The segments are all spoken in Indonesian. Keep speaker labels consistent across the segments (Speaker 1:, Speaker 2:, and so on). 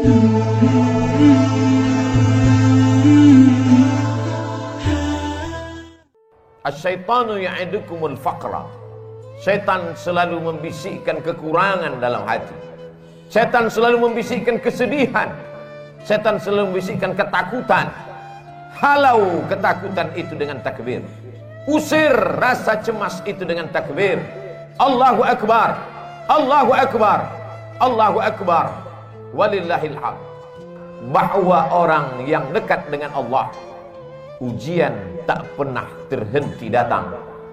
Speaker 1: Asyaitanu ya'idukumul faqra. Setan selalu membisikkan kekurangan dalam hati. Setan selalu membisikkan kesedihan. Setan selalu membisikkan ketakutan. Halau ketakutan itu dengan takbir. Usir rasa cemas itu dengan takbir. Allahu Akbar, Allahu Akbar, Allahu Akbar, walillahil hamd. Bahwa orang yang dekat dengan Allah, ujian tak pernah terhenti datang.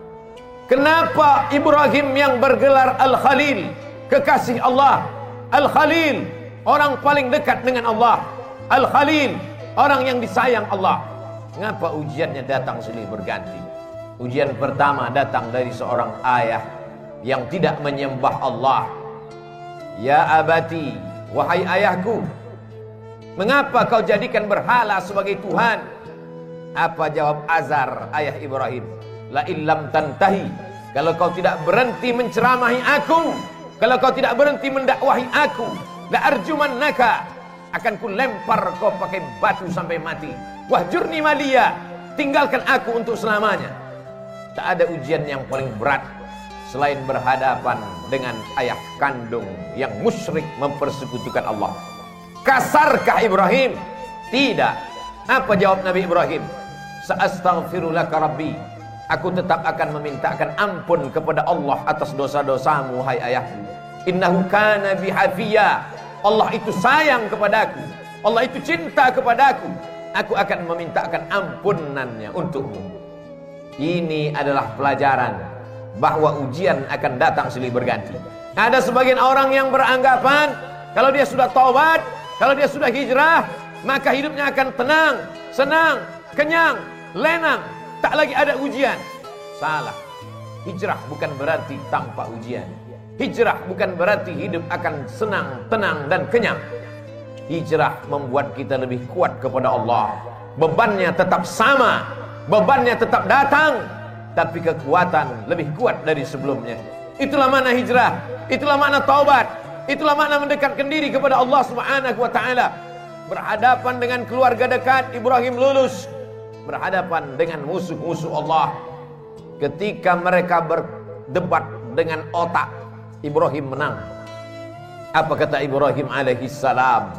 Speaker 1: Kenapa Ibrahim yang bergelar Al-Khalil, kekasih Allah, Al-Khalil, orang paling dekat dengan Allah, Al-Khalil, orang yang disayang Allah. Mengapa ujiannya datang silih berganti? Ujian pertama datang dari seorang ayah yang tidak menyembah Allah. Ya abati, wahai ayahku, mengapa kau jadikan berhala sebagai Tuhan? Apa jawab Azar, ayah Ibrahim? La illam tantahi, kalau kau tidak berhenti menceramahi aku, kalau kau tidak berhenti mendakwahi aku, la arjumannaka, akan ku lempar kau pakai batu sampai mati. Wahjurni maliya, tinggalkan aku untuk selamanya. Tak ada ujian yang paling berat selain berhadapan dengan ayah kandung yang musyrik mempersekutukan Allah. Kasarkah Ibrahim? Tidak. Apa jawab Nabi Ibrahim? Sa'astaghfirulaka rabbi, aku tetap akan memintakan ampun kepada Allah atas dosa-dosamu, hai ayahku. Innahu kana bihafiya, Allah itu sayang kepadaku, Allah itu cinta kepadaku. Aku akan memintakan ampunannya untukmu. Ini adalah pelajaran bahwa ujian akan datang silih berganti. Ada sebagian orang yang beranggapan kalau dia sudah taubat, kalau dia sudah hijrah, maka hidupnya akan tenang, senang, kenyang, lenang, tak lagi ada ujian. Salah. Hijrah bukan berarti tanpa ujian. Hijrah bukan berarti hidup akan senang, tenang dan kenyang. Hijrah membuat kita lebih kuat kepada Allah. Bebannya tetap sama, bebannya tetap datang, tapi kekuatan lebih kuat dari sebelumnya. Itulah makna hijrah, itulah makna taubat, itulah makna mendekatkan diri kepada Allah Subhanahu wa taala. Berhadapan dengan keluarga dekat, Ibrahim lulus. Berhadapan dengan musuh-musuh Allah. Ketika mereka berdebat dengan otak, Ibrahim menang. Apa kata Ibrahim alaihi salam?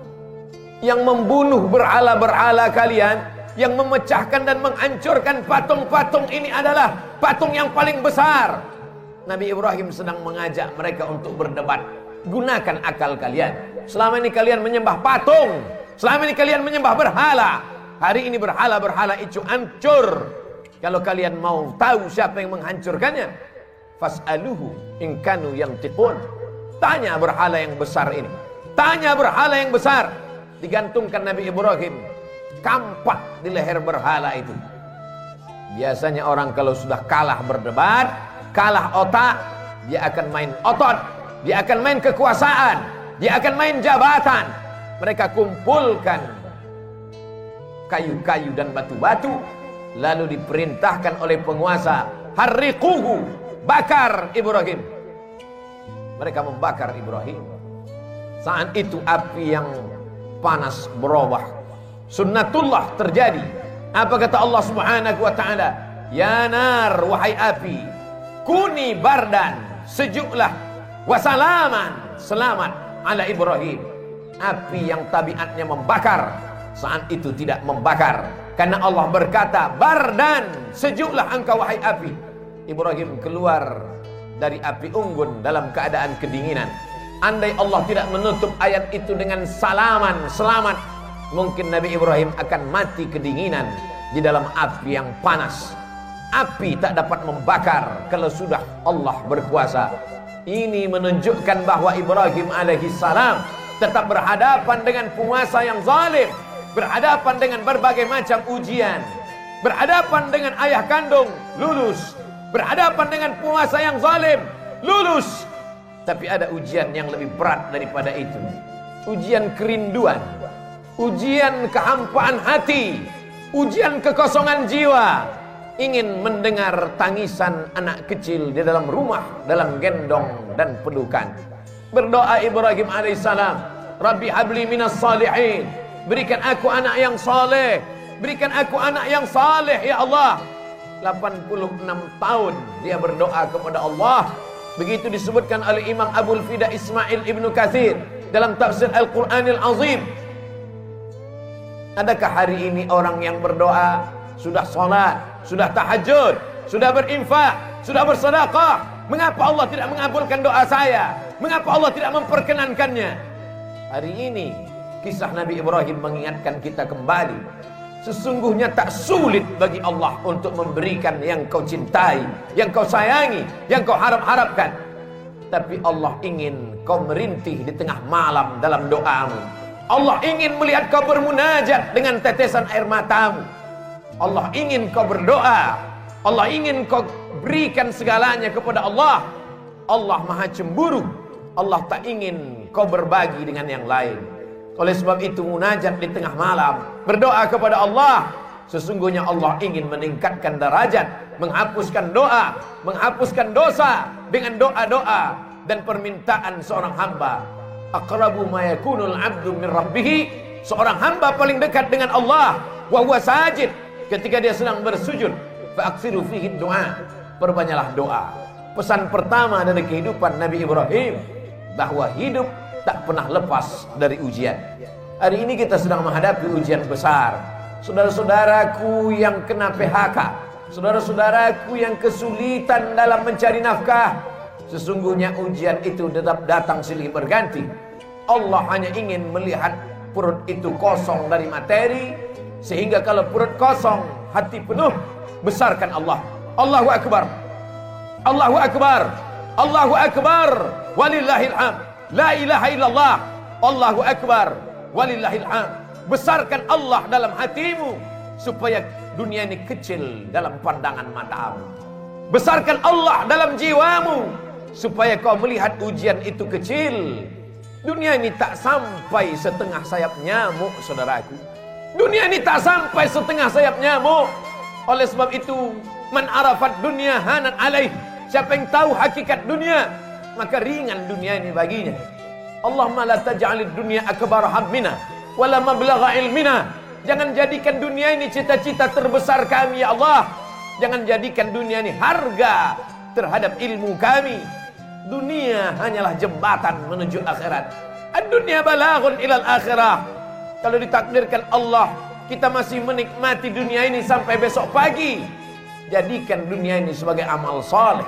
Speaker 1: Yang membunuh berhala-berhala kalian, yang memecahkan dan menghancurkan patung-patung ini adalah patung yang paling besar. Nabi Ibrahim sedang mengajak mereka untuk berdebat. Gunakan akal kalian. Selama ini kalian menyembah patung, selama ini kalian menyembah berhala. Hari ini berhala-berhala itu hancur. Kalau kalian mau tahu siapa yang menghancurkannya, fas'aluhu in kanu yantiqun. Tanya berhala yang besar ini. Tanya berhala yang besar. Digantungkan Nabi Ibrahim kampak di leher berhala itu. Biasanya orang kalau sudah kalah berdebat, kalah otak, dia akan main otot, dia akan main kekuasaan, dia akan main jabatan. Mereka kumpulkan kayu-kayu dan batu-batu, lalu diperintahkan oleh penguasa, harriquhu, bakar Ibrahim. Mereka membakar Ibrahim. Saat itu api yang panas berubah, sunnatullah terjadi. Apa kata Allah Subhanahu wa taala? Ya nar, wahai api, kuni bardan, sejuklah, wasalaman, selamat ala Ibrahim. Api yang tabiatnya membakar, saat itu tidak membakar, karena Allah berkata, bardan, sejuklah engkau wahai api. Ibrahim keluar dari api unggun dalam keadaan kedinginan. Andai Allah tidak menutup ayat itu dengan salaman, selamat, mungkin Nabi Ibrahim akan mati kedinginan di dalam api yang panas. Api tak dapat membakar kalau sudah Allah berkuasa. Ini menunjukkan bahwa Ibrahim alaihi salam tetap berhadapan dengan penguasa yang zalim, berhadapan dengan berbagai macam ujian, berhadapan dengan ayah kandung, lulus, berhadapan dengan penguasa yang zalim, lulus. Tapi ada ujian yang lebih berat daripada itu. Ujian kerinduan, ujian kehampaan hati, ujian kekosongan jiwa. Ingin mendengar tangisan anak kecil di dalam rumah, dalam gendong dan pelukan. Berdoa Ibrahim alaihissalam, Rabbi habli minas salihin. Berikan aku anak yang saleh. Berikan aku anak yang saleh ya Allah. 86 tahun dia berdoa kepada Allah. Begitu disebutkan oleh Imam Abul Fida Ismail Ibnu Katsir dalam tafsir Al-Qur'anil Azim. Adakah hari ini orang yang berdoa, sudah salat, sudah tahajud, sudah berinfak, sudah bersedekah, mengapa Allah tidak mengabulkan doa saya? Mengapa Allah tidak memperkenankannya? Hari ini kisah Nabi Ibrahim mengingatkan kita kembali, sesungguhnya tak sulit bagi Allah untuk memberikan yang kau cintai, yang kau sayangi, yang kau harap-harapkan. Tapi Allah ingin kau merintih di tengah malam dalam doamu. Allah ingin melihat kau bermunajat dengan tetesan air matamu. Allah ingin kau berdoa. Allah ingin kau berikan segalanya kepada Allah. Allah maha cemburu. Allah tak ingin kau berbagi dengan yang lain. Oleh sebab itu munajat di tengah malam, berdoa kepada Allah. Sesungguhnya Allah ingin meningkatkan derajat, menghapuskan doa, menghapuskan dosa dengan doa-doa dan permintaan seorang hamba. Aqrabu ma yakunul 'abdu min rabbih. Seorang hamba paling dekat dengan Allah wa huwa sajid, ketika dia sedang bersujud. Fa aksiru fihi du'a. Perbanyaklah doa. Pesan pertama dari kehidupan Nabi Ibrahim, bahwa hidup tak pernah lepas dari ujian. Hari ini kita sedang menghadapi ujian besar. Saudara-saudaraku yang kena PHK, saudara-saudaraku yang kesulitan dalam mencari nafkah, sesungguhnya ujian itu tetap datang silih berganti. Allah hanya ingin melihat perut itu kosong dari materi, sehingga kalau perut kosong, hati penuh, besarkan Allah. Allahu Akbar, Allahu Akbar, Allahu Akbar, walillahil hamd. La ilaha illallah, Allahu Akbar, walillahil hamd. Besarkan Allah dalam hatimu, supaya dunia ini kecil dalam pandangan matamu. Besarkan Allah dalam jiwamu, supaya kau melihat ujian itu kecil. Dunia ini tak sampai setengah sayap nyamuk, saudaraku. Dunia ini tak sampai setengah sayap nyamuk. Oleh sebab itu, man arafat dunia hanan alaih. Siapa yang tahu hakikat dunia, maka ringan dunia ini baginya. Allahumma la taj'alid dunya akbar hammina wala mablagha ilmina. Jangan jadikan dunia ini cita-cita terbesar kami ya Allah. Jangan jadikan dunia ini harga terhadap ilmu kami. Dunia hanyalah jembatan menuju akhirat. Ad-dunya balaghun ilal akhirah. Kalau ditakdirkan Allah, kita masih menikmati dunia ini sampai besok pagi, jadikan dunia ini sebagai amal saleh.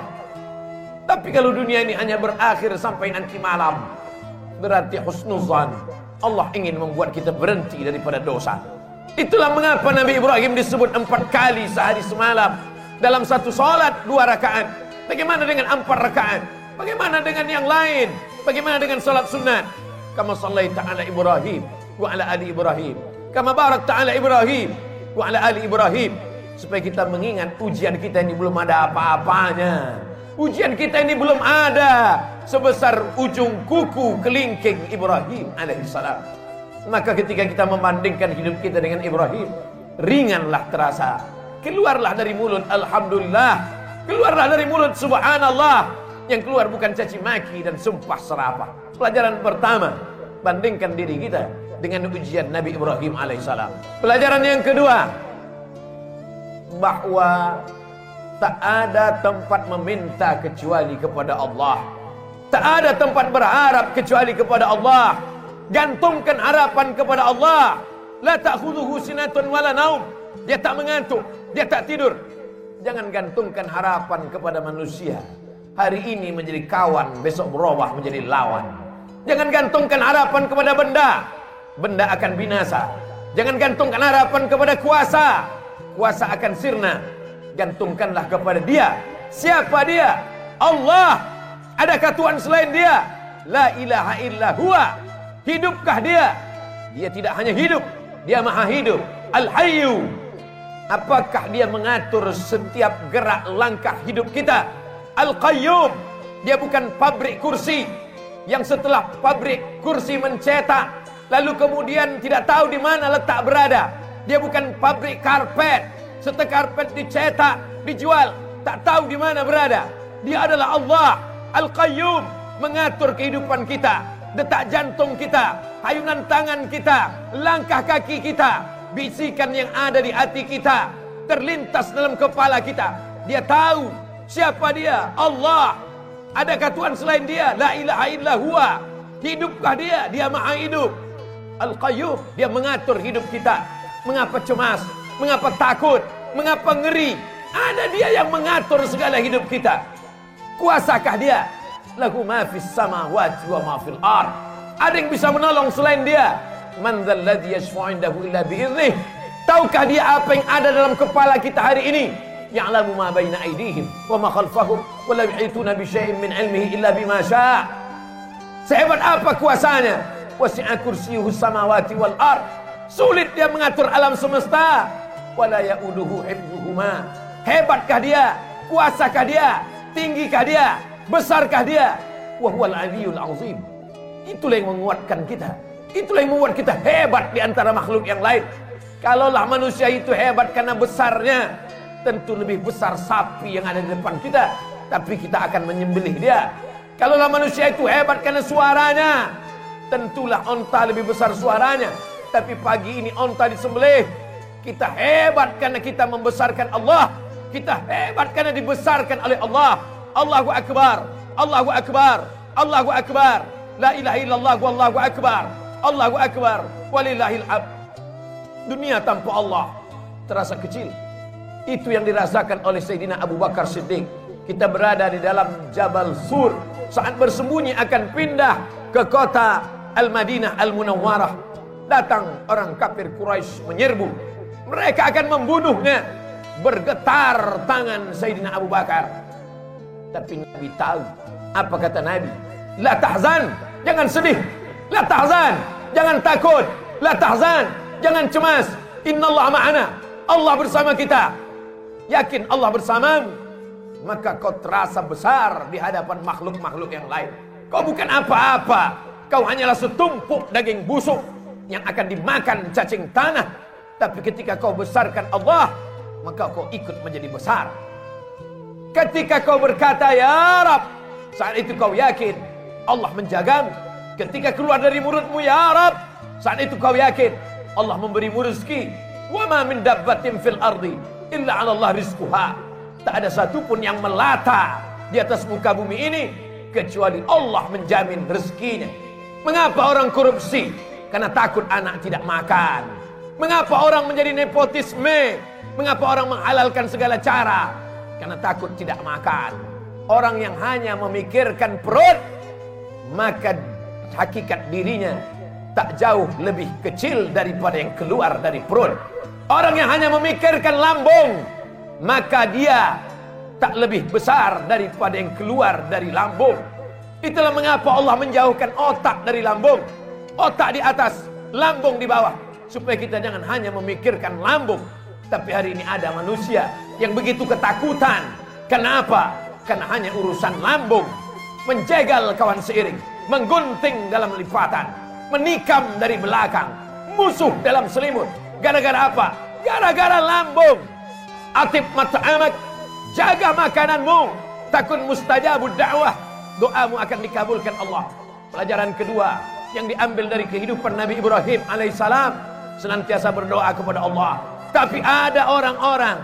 Speaker 1: Tapi kalau dunia ini hanya berakhir sampai nanti malam, berarti husnuzan. Allah ingin membuat kita berhenti daripada dosa. Itulah mengapa Nabi Ibrahim disebut 4 kali sehari semalam dalam satu salat 2 rakaat. Bagaimana dengan 4 rakaat? Bagaimana dengan yang lain? Bagaimana dengan salat sunat? Kama sallaita ala Ibrahim wa ala ali Ibrahim, kama barakta ala Ibrahim wa ala ali Ibrahim. Supaya kita mengingat ujian kita ini belum ada apa-apanya. Ujian kita ini belum ada sebesar ujung kuku kelingking Ibrahim alaihissalam. Maka ketika kita membandingkan hidup kita dengan Ibrahim, ringanlah terasa. Keluarlah dari mulut alhamdulillah, keluarlah dari mulut subhanallah. Yang keluar bukan caci maki dan sumpah serapah. Pelajaran pertama, bandingkan diri kita dengan ujian Nabi Ibrahim alaihissalam. Pelajaran yang kedua, bahwa tak ada tempat meminta kecuali kepada Allah. Tak ada tempat berharap kecuali kepada Allah. Gantungkan harapan kepada Allah. La ta'khudhuhu sinatun wala naum. Dia tak mengantuk, dia tak tidur. Jangan gantungkan harapan kepada manusia. Hari ini menjadi kawan, besok berubah menjadi lawan. Jangan gantungkan harapan kepada benda. Benda akan binasa. Jangan gantungkan harapan kepada kuasa. Kuasa akan sirna. Gantungkanlah kepada Dia. Siapa Dia? Allah. Adakah Tuhan selain Dia? La ilaha illa huwa. Hidupkah Dia? Dia tidak hanya hidup, Dia maha hidup. Al-Hayyu. Apakah Dia mengatur setiap gerak langkah hidup kita? Al-Qayyum. Dia bukan pabrik kursi yang setelah pabrik kursi mencetak lalu kemudian tidak tahu di mana letak berada. Dia bukan pabrik karpet, setelah karpet dicetak, dijual, tak tahu di mana berada. Dia adalah Allah Al-Qayyum, mengatur kehidupan kita. detak jantung kita, hayunan tangan kita, langkah kaki kita, bisikan yang ada di hati kita, terlintas dalam kepala kita. Dia tahu siapa dia, Allah. Adakah Tuhan selain dia? La ilaha illa huwa. Hidupkah dia? Dia maha hidup. Al-Qayyum, dia mengatur hidup kita. Mengapa cemas? Mengapa takut? Mengapa ngeri? Ada dia yang mengatur segala hidup kita. Kuasakah dia? Lahu ma fis samawati wa ma fil ard. Ada yang bisa menolong selain dia? Man dzal ladzi yashfa'u 'indahu illa bi'idhnih. Tahukah dia apa yang ada dalam kepala kita hari ini? Ya'lamu ma baina aydihim wa ma khalfahum wa la yuhituna bi syai'in min 'ilmihi illa bima syaa'. Sehebat apa kuasanya? Wasi'a kursiyyuhus samawati wal ard. Sulit dia mengatur alam semesta. Wala ya'uduhu hifdzuhuma. Hebatkah dia? Kuasakah dia? Tinggikah dia? Besarkah dia? Wa huwal 'aliyyul 'azim. Itulah yang menguatkan kita. Itulah yang membuat kita hebat di antara makhluk yang lain. Kalaulah manusia itu hebat karena besarnya, tentu lebih besar sapi yang ada di depan kita, tapi kita akan menyembelih dia. Kalaulah manusia itu hebat karena suaranya, tentulah onta lebih besar suaranya, tapi pagi ini onta disembelih. Kita hebat karena kita membesarkan Allah. Kita hebat karena dibesarkan oleh Allah. Allahu Akbar, Allahu Akbar, Allahu Akbar. La ilaha illallah wallahu akbar. Allahu Akbar walillahil hamd. Dunia tanpa Allah terasa kecil. Itu yang dirasakan oleh Sayyidina Abu Bakar Siddiq. Kita berada di dalam Jabal Sur, saat bersembunyi akan pindah ke kota Al-Madinah Al-Munawwarah. Datang orang kafir Quraisy menyerbu. Mereka akan membunuhnya. Bergetar tangan Sayyidina Abu Bakar. Tapi Nabi tahu. Apa kata Nabi? La tahzan, jangan sedih. La tahzan, jangan takut. La tahzan, jangan cemas. Innallaha ma'ana. Allah bersama kita. Yakin Allah bersamamu, maka kau terasa besar di hadapan makhluk-makhluk yang lain. Kau bukan apa-apa. Kau hanyalah setumpuk daging busuk yang akan dimakan cacing tanah. Tapi ketika kau besarkan Allah, maka kau ikut menjadi besar. Ketika kau berkata ya Rab, saat itu kau yakin Allah menjagamu. Ketika keluar dari mulutmu ya Rab, saat itu kau yakin Allah memberimu rezeki. Wa ma min dabbatin fil ardi illa 'ala Allah rizquha. Tak ada satupun yang melata di atas muka bumi ini kecuali Allah menjamin rezekinya. Mengapa orang korupsi? Karena takut anak tidak makan. Mengapa orang menjadi nepotisme? Mengapa orang menghalalkan segala cara? Karena takut tidak makan. Orang yang hanya memikirkan perut, maka hakikat dirinya tak jauh lebih kecil daripada yang keluar dari perut. Orang yang hanya memikirkan lambung, maka dia tak lebih besar daripada yang keluar dari lambung. Itulah mengapa Allah menjauhkan otak dari lambung. Otak di atas, lambung di bawah. Supaya kita jangan hanya memikirkan lambung. Tapi hari ini ada manusia yang begitu ketakutan. Kenapa? Karena hanya urusan lambung. Menjegal kawan seiring, menggunting dalam lipatan, menikam dari belakang, musuh dalam selimut. Gara-gara apa? Gara-gara lambung. Atib mat'amak, jaga makananmu. Takun mustajabud da'wah, doamu akan dikabulkan Allah. Pelajaran kedua yang diambil dari kehidupan Nabi Ibrahim alaihissalam, senantiasa berdoa kepada Allah. Tapi ada orang-orang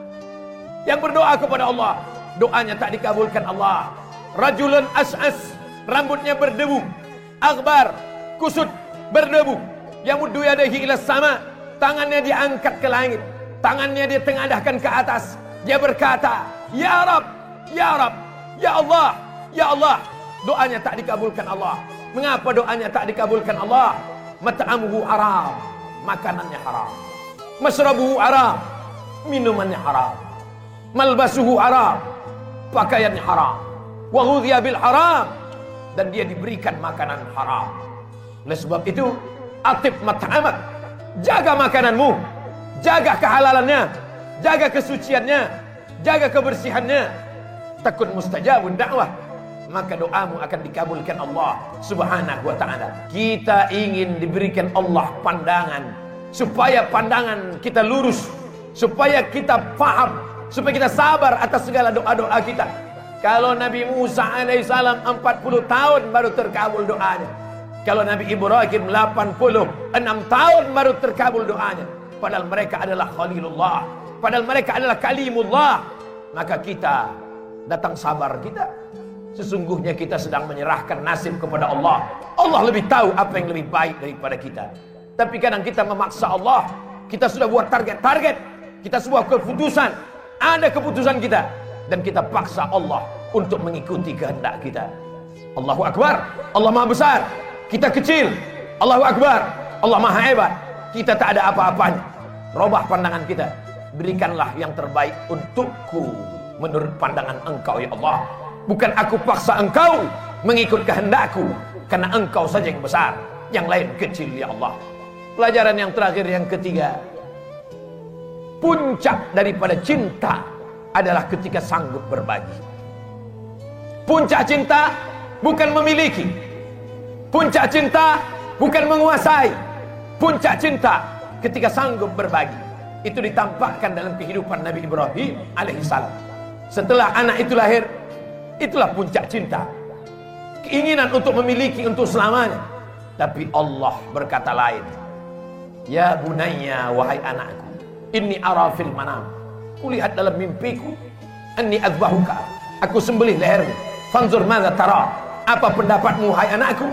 Speaker 1: yang berdoa kepada Allah, doanya tak dikabulkan Allah. Rajulun as'as, rambutnya berdebu, akbar, kusut, berdebu. Yamuddu yadayhi ila sama, tangannya diangkat ke langit, tangannya dia tengadahkan ke atas. Dia berkata, ya Rab, ya Rab, ya Allah, ya Allah. Doanya tak dikabulkan Allah. Mengapa doanya tak dikabulkan Allah? Mat'amuhu haram, makanannya haram. Masrabuhu haram, minumannya haram. Malbasuhu haram, pakaiannya haram. Wa ghudhiya bil haram, dan dia diberikan makanan haram. Oleh sebab itu, atib mat'amak, jaga makananmu, jaga kehalalannya, jaga kesuciannya, jaga kebersihannya. Takun mustajabun da'wah, maka doamu akan dikabulkan Allah subhanahu wa ta'ala. Kita ingin diberikan Allah pandangan, supaya pandangan kita lurus, supaya kita paham, supaya kita sabar atas segala doa-doa kita. Kalau Nabi Musa alaihissalam 40 tahun baru terkabul doanya. Kalau Nabi Ibrahim 86 tahun baru terkabul doanya, padahal mereka adalah Khalilullah, padahal mereka adalah Kalimullah. Maka kita datang sabar kita. Sesungguhnya kita sedang menyerahkan nasib kepada Allah. Allah lebih tahu apa yang lebih baik daripada kita. Tapi kadang kita memaksa Allah. Kita sudah buat target-target, kita sebuah keputusan, ada keputusan kita, dan kita paksa Allah untuk mengikuti kehendak kita. Allahu Akbar, Allah Maha Besar, kita kecil. Allahu Akbar, Allah Maha Hebat, kita tak ada apa-apanya. Robah pandangan kita, berikanlah yang terbaik untukku menurut pandangan Engkau ya Allah. Bukan aku paksa Engkau mengikut kehendakku, karena Engkau saja yang besar, yang lain kecil ya Allah. Pelajaran yang terakhir, yang ketiga, puncak daripada cinta adalah ketika sanggup berbagi. Puncak cinta bukan memiliki, puncak cinta bukan menguasai, puncak cinta ketika sanggup berbagi. Itu ditampakkan dalam kehidupan Nabi Ibrahim alaihissalam. Setelah anak itu lahir, itulah puncak cinta, keinginan untuk memiliki untuk selamanya. Tapi Allah berkata lain. Ya bunayya, wahai anakku, inni ara fil manam, kulihat dalam mimpiku, anni azbahuka, aku sembelih lehermu, fanzur madza tara, apa pendapatmu hai anakku.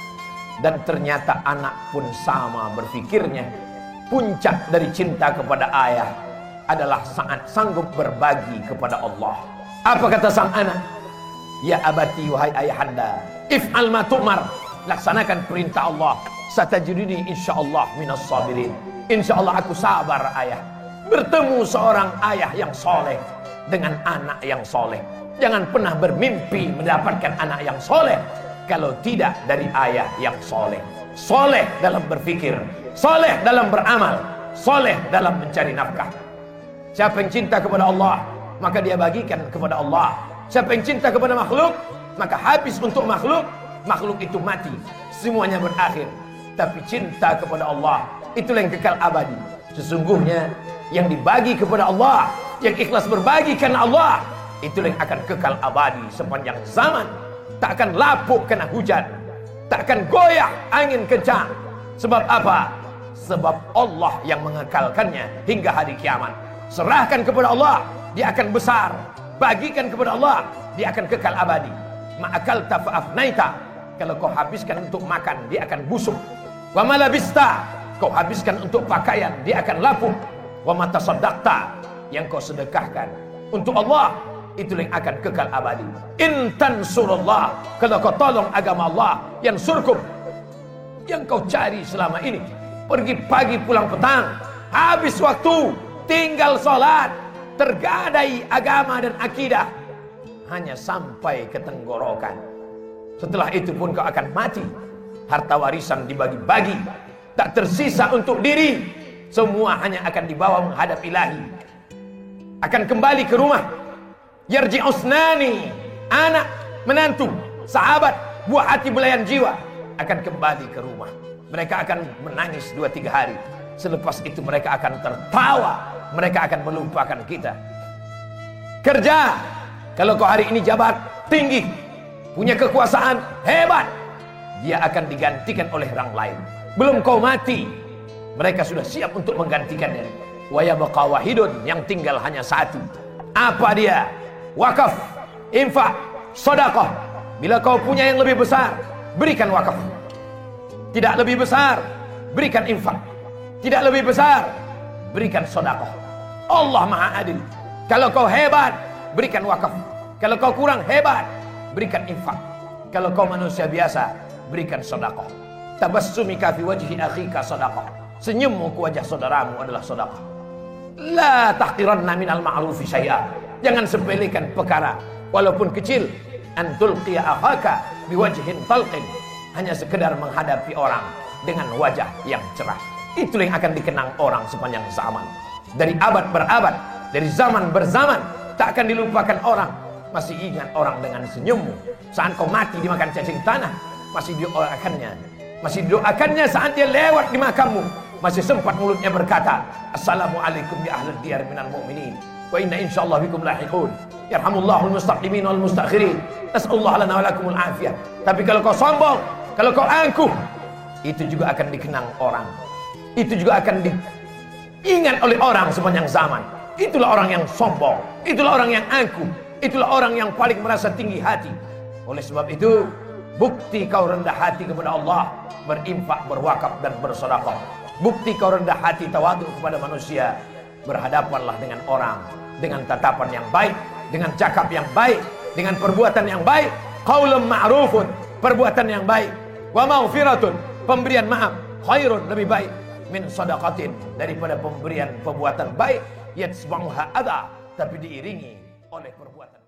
Speaker 1: Dan ternyata anak pun sama berfikirnya. Puncak dari cinta kepada ayah adalah saat sanggup berbagi kepada Allah. Apa kata sang anak? Ya abati, wahai ayahanda, if'al ma tu'mar, laksanakan perintah Allah. Satajiduni insyaallah minas sabirin. Insyaallah aku sabar ayah. Bertemu seorang ayah yang soleh dengan anak yang soleh. Jangan pernah bermimpi mendapatkan anak yang soleh kalau tidak dari ayah yang soleh. Soleh dalam berfikir, soleh dalam beramal, soleh dalam mencari nafkah. Siapa yang cinta kepada Allah, maka dia bagikan kepada Allah. Siapa yang cinta kepada makhluk, maka habis untuk makhluk. Makhluk itu mati, semuanya berakhir. Tapi cinta kepada Allah, itulah yang kekal abadi. Sesungguhnya yang dibagi kepada Allah, yang ikhlas berbagi karena Allah, itulah yang akan kekal abadi sepanjang zaman. Tak akan lapuk kena hujan, tak akan goyah angin kencang. Sebab apa? Sebab Allah yang mengekalkannya hingga hari kiamat. Serahkan kepada Allah, dia akan besar. Bagikan kepada Allah, dia akan kekal abadi. Ma'akalta fa'afnaita, kalau kau habiskan untuk makan, dia akan busuk. Wa malabista, kau habiskan untuk pakaian, dia akan lapuk. Wa matasaddaqta, yang kau sedekahkan untuk Allah, itulah yang akan kekal abadi. In tansurullah, kalau kau tolong agama Allah, yang surkum, yang kau cari selama ini, pergi pagi pulang petang, habis waktu, tinggal sholat, tergadai agama dan akidah, hanya sampai ke tenggorokan. Setelah itu pun kau akan mati. Harta warisan dibagi-bagi, tak tersisa untuk diri. Semua hanya akan dibawa menghadap ilahi. Akan kembali ke rumah. Yarji'usnani, anak, menantu, sahabat, buah hati belayan jiwa, akan kembali ke rumah. Mereka akan menangis 2-3 hari. Selepas itu mereka akan tertawa. Mereka akan melupakan kita. Kerja, kalau kau hari ini jabat tinggi, punya kekuasaan hebat, dia akan digantikan oleh orang lain. Belum kau mati, mereka sudah siap untuk menggantikannya. Wa yabqa wahidun, yang tinggal hanya satu. Apa dia? Wakaf, infak, sedekah. Bila kau punya yang lebih besar, berikan wakaf. Tidak lebih besar, berikan infak. Tidak lebih besar, berikan sedekah. Allah Maha Adil. Kalau kau hebat, berikan wakaf. Kalau kau kurang hebat, berikan infak. Kalau kau manusia biasa, berikan sedekah. Tabassumika fi wajhi akhika sedekah. Senyummu ke wajah saudaramu adalah sedekah. La tahqiranna minal ma'rufi syai'a. Jangan sepelekan perkara walaupun kecil. Antul qiya akhaka biwajhin talqin. Hanya sekedar menghadapi orang dengan wajah yang cerah. Itulah yang akan dikenang orang sepanjang zaman. Dari abad berabad, dari zaman berzaman, tak akan dilupakan orang. Masih ingat orang dengan senyummu. Saat kau mati dimakan cacing tanah, masih didoakannya. Masih didoakannya saat dia lewat di makammu. Masih sempat mulutnya berkata, Assalamualaikum ya ahlal diyar minal mu'minin, wa inna insyaallah bikum lahiqun. Yarhamullahul mustaqdimin wal mustakhirin. Nas'alullah lana wa lakumul afiyah. Tapi kalau kau sombong, Kalau kau angkuh, itu juga akan dikenang orang. Itu juga akan diingat oleh orang sepanjang zaman. Itulah orang yang sombong. Itulah orang yang angkuh. Itulah orang yang paling merasa tinggi hati. Oleh sebab itu, bukti kau rendah hati kepada Allah, berinfak, berwakaf dan bersedekah. Bukti kau rendah hati, tawadhu kepada manusia, berhadapanlah dengan orang dengan tatapan yang baik, dengan cakap yang baik, dengan perbuatan yang baik. Qaulun ma'rufun, perbuatan yang baik. Wa maghfiratun, pemberian maaf. Khairun, lebih baik. Min sadaqatin, daripada pemberian perbuatan baik. Yatsba'uha adha, tapi diiringi oleh perbuatan